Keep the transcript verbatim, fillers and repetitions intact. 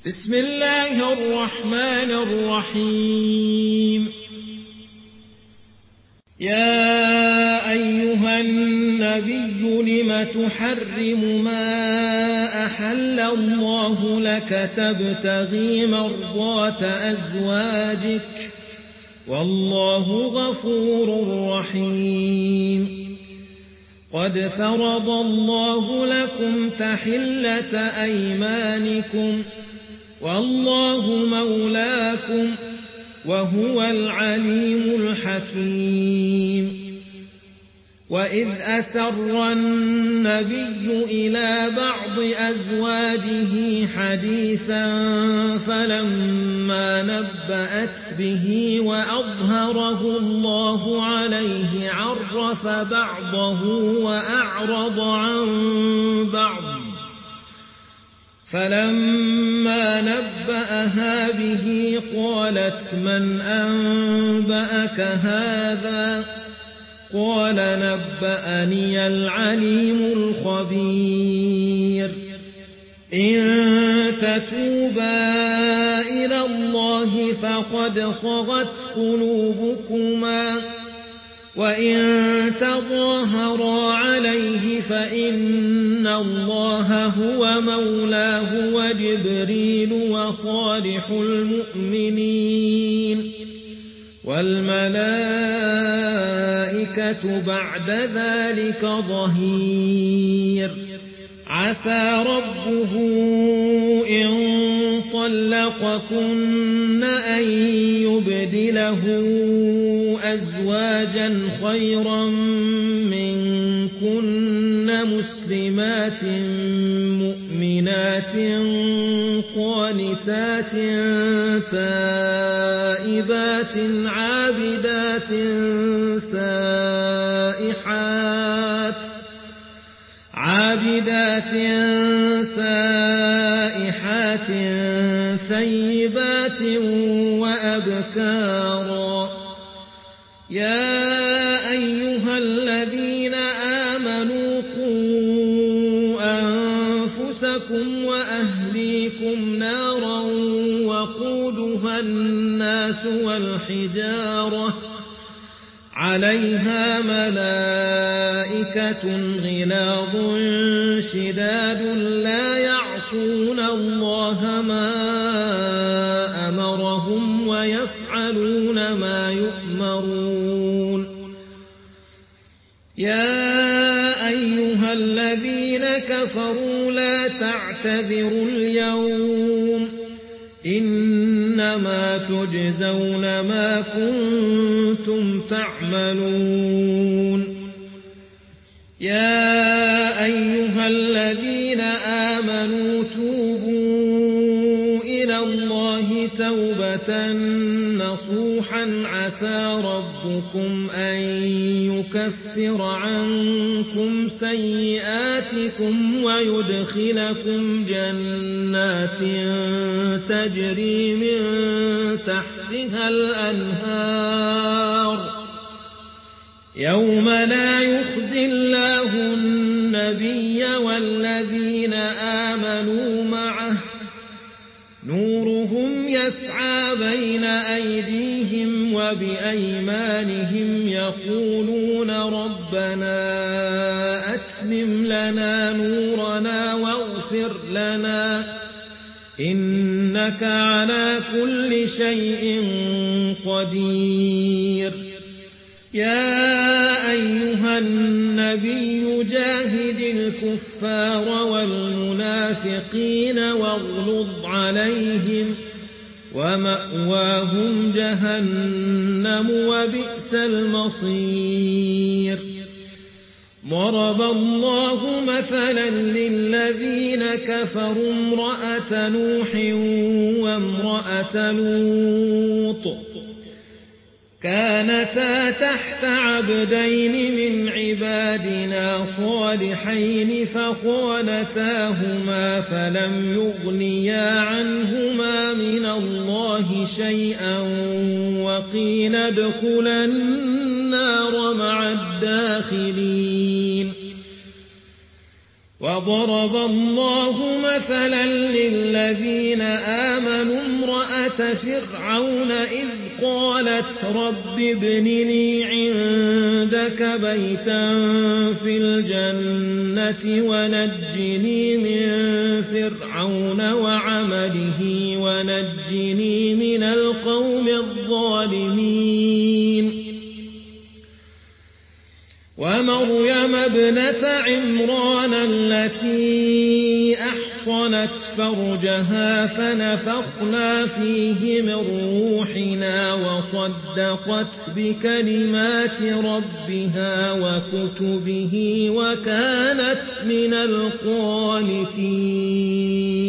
بسم الله الرحمن الرحيم. يا أيها النبي لم تحرم ما أحل الله لك تبتغي مرضات أزواجك والله غفور رحيم. قد فرض الله لكم تحلة أيمانكم والله مولاكم وهو العليم الحكيم. وإذ أسر النبي إلى بعض أزواجه حديثا فلما نبأت به وأظهره الله عليه عرف بعضه وأعرض عن بعض فلما نبأها به قالت من أنبأك هذا قال نبأني العليم الخبير. إن تتوبا إلى الله فقد صغت قلوبكما وإن تظاهرا عليه فإن الله هو مولاه وجبريل وصالح المؤمنين والملائكة بعد ذلك ظهير. عسى ربه إن طلقكن أن يبدله أزواجا خيرا منكن مسلمات مؤمنات قانتات تائبات عابدات سائحات عابدات سائحات ثيبات وأبكارا. يا أيها الذين آمنوا قوا أنفسكم وأهليكم نارا وقودها الناس والحجارة عليها ملائكة غلاظ شداد لا يعصون الله ما أمرهم ويفعلون ما يؤمرون. يا أيها الذين كفروا لا تعتذروا اليوم إنما تجزون ما كنتم تعملون. يا أيها الذين آمنوا توبوا إلى الله توبة نصوحا عسى ربكم أن يكفر عنكم سيئاتكم ويدخلكم جنات تجري من تحتها الأنهار يوم لا يخزي الله النبي والذين آمنوا معه نورهم يسعى بين أيديهم وبأيمانهم يقولون ربنا أتمم لنا نورنا واغفر لنا إنك على كل شيء قدير. يا أيها النبي جاهد الكفار والمنافقين واغلظ عليهم ومأواهم جهنم وبئس المصير. ضرب الله مثلا للذين كفروا امرأة نوح وامرأة لوط كانتا تحت عبدين من عبادنا صالحين فخانتاهما فلم يغنيا عنهما من الله شيئا وقيل ادخلا النار مع الداخلين. وضرب الله مثلا للذين آمنوا امرأة فرعون إذ قالت رب ابن لي عندك بيتا في الجنة ونجني من فرعون وعمله ونجني من القوم الظالمين ومريم ابنة عمران التي أحصنت فرجها فنفخنا فيه من روحنا وصدقت بكلمات ربها وكتبه وكانت من القانتين